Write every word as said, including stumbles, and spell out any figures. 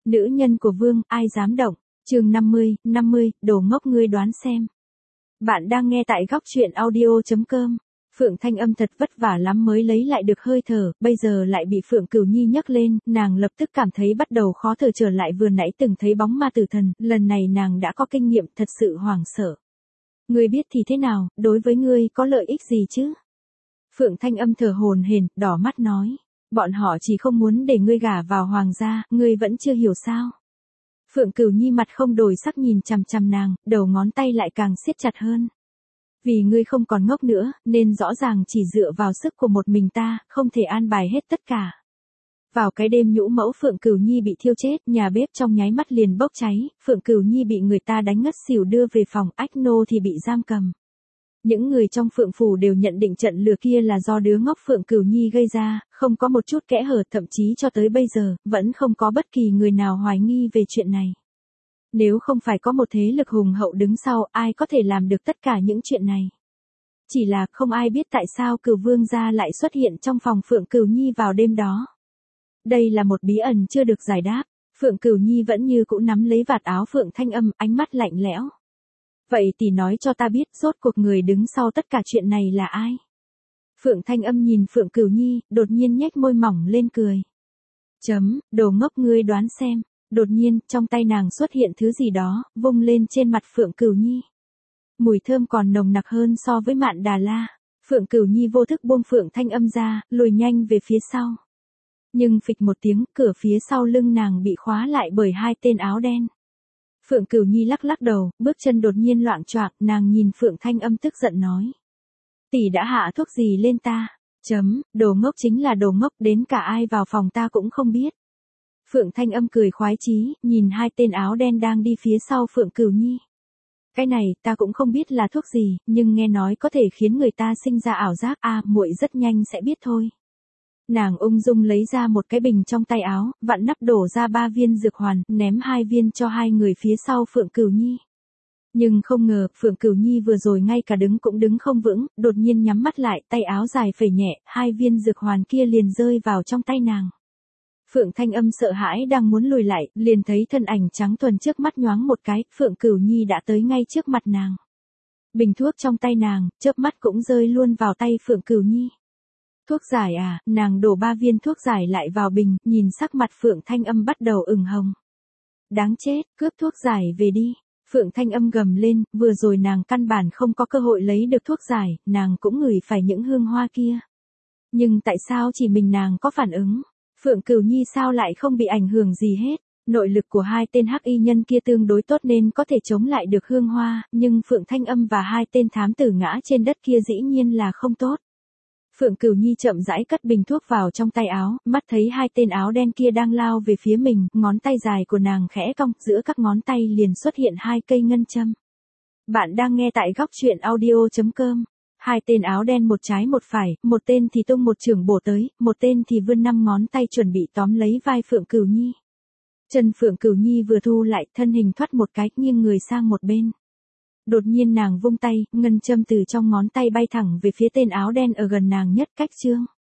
Nữ nhân của vương, ai dám động? Chương năm mươi, năm mươi, đồ ngốc ngươi đoán xem. Bạn đang nghe tại góc truyện audio chấm com. Phượng Thanh Âm thật vất vả lắm mới lấy lại được hơi thở, bây giờ lại bị Phượng Cửu Nhi nhấc lên, nàng lập tức cảm thấy bắt đầu khó thở trở lại, vừa nãy từng thấy bóng ma tử thần, lần này nàng đã có kinh nghiệm, thật sự hoảng sợ. Ngươi biết thì thế nào, đối với ngươi có lợi ích gì chứ? Phượng Thanh Âm thở hổn hển, đỏ mắt nói, bọn họ chỉ không muốn để ngươi gả vào hoàng gia, ngươi vẫn chưa hiểu sao? Phượng Cửu Nhi mặt không đổi sắc nhìn chằm chằm nàng, đầu ngón tay lại càng siết chặt hơn. Vì ngươi không còn ngốc nữa, nên rõ ràng chỉ dựa vào sức của một mình ta, không thể an bài hết tất cả. Vào cái đêm nhũ mẫu Phượng Cửu Nhi bị thiêu chết, nhà bếp trong nháy mắt liền bốc cháy, Phượng Cửu Nhi bị người ta đánh ngất xỉu đưa về phòng, Ách Nô thì bị giam cầm. Những người trong Phượng Phủ đều nhận định trận lửa kia là do đứa ngốc Phượng Cửu Nhi gây ra, không có một chút kẽ hở, thậm chí cho tới bây giờ, vẫn không có bất kỳ người nào hoài nghi về chuyện này. Nếu không phải có một thế lực hùng hậu đứng sau, ai có thể làm được tất cả những chuyện này? Chỉ là không ai biết tại sao Cửu Vương gia lại xuất hiện trong phòng Phượng Cửu Nhi vào đêm đó. Đây là một bí ẩn chưa được giải đáp. Phượng Cửu Nhi vẫn như cũ nắm lấy vạt áo Phượng Thanh Âm, ánh mắt lạnh lẽo. Vậy thì nói cho ta biết, rốt cuộc người đứng sau tất cả chuyện này là ai? Phượng Thanh Âm nhìn Phượng Cửu Nhi, đột nhiên nhếch môi mỏng lên cười. Chấm, đồ ngốc ngươi đoán xem. Đột nhiên, trong tay nàng xuất hiện thứ gì đó, vung lên trên mặt Phượng Cửu Nhi. Mùi thơm còn nồng nặc hơn so với Mạn Đà La. Phượng Cửu Nhi vô thức buông Phượng Thanh Âm ra, lùi nhanh về phía sau. Nhưng phịch một tiếng, cửa phía sau lưng nàng bị khóa lại bởi hai tên áo đen. Phượng Cửu Nhi lắc lắc đầu, bước chân đột nhiên loạng choạng, nàng nhìn Phượng Thanh Âm tức giận nói. Tỷ đã hạ thuốc gì lên ta? Chấm, đồ ngốc chính là đồ ngốc, đến cả ai vào phòng ta cũng không biết. Phượng Thanh Âm cười khoái chí, nhìn hai tên áo đen đang đi phía sau Phượng Cửu Nhi. Cái này, ta cũng không biết là thuốc gì, nhưng nghe nói có thể khiến người ta sinh ra ảo giác, a, à, muội rất nhanh sẽ biết thôi. Nàng ung dung lấy ra một cái bình trong tay áo, vặn nắp đổ ra ba viên dược hoàn, ném hai viên cho hai người phía sau Phượng Cửu Nhi. Nhưng không ngờ, Phượng Cửu Nhi vừa rồi ngay cả đứng cũng đứng không vững, đột nhiên nhắm mắt lại, tay áo dài phẩy nhẹ, hai viên dược hoàn kia liền rơi vào trong tay nàng. Phượng Thanh Âm sợ hãi đang muốn lùi lại, liền thấy thân ảnh trắng thuần trước mắt nhoáng một cái, Phượng Cửu Nhi đã tới ngay trước mặt nàng. Bình thuốc trong tay nàng, chớp mắt cũng rơi luôn vào tay Phượng Cửu Nhi. Thuốc giải à, nàng đổ ba viên thuốc giải lại vào bình, nhìn sắc mặt Phượng Thanh Âm bắt đầu ửng hồng. Đáng chết, cướp thuốc giải về đi. Phượng Thanh Âm gầm lên, vừa rồi nàng căn bản không có cơ hội lấy được thuốc giải, nàng cũng ngửi phải những hương hoa kia. Nhưng tại sao chỉ mình nàng có phản ứng? Phượng Cửu Nhi sao lại không bị ảnh hưởng gì hết? Nội lực của hai tên hắc y nhân kia tương đối tốt nên có thể chống lại được hương hoa, nhưng Phượng Thanh Âm và hai tên thám tử ngã trên đất kia dĩ nhiên là không tốt. Phượng Cửu Nhi chậm rãi cất bình thuốc vào trong tay áo, mắt thấy hai tên áo đen kia đang lao về phía mình, ngón tay dài của nàng khẽ cong, giữa các ngón tay liền xuất hiện hai cây ngân châm. Bạn đang nghe tại góc truyện audio chấm com. Hai tên áo đen một trái một phải, một tên thì tung một chưởng bổ tới, một tên thì vươn năm ngón tay chuẩn bị tóm lấy vai Phượng Cửu Nhi. Chân Phượng Cửu Nhi vừa thu lại, thân hình thoát một cái, nghiêng người sang một bên. Đột nhiên nàng vung tay, ngân châm từ trong ngón tay bay thẳng về phía tên áo đen ở gần nàng nhất, cách chương.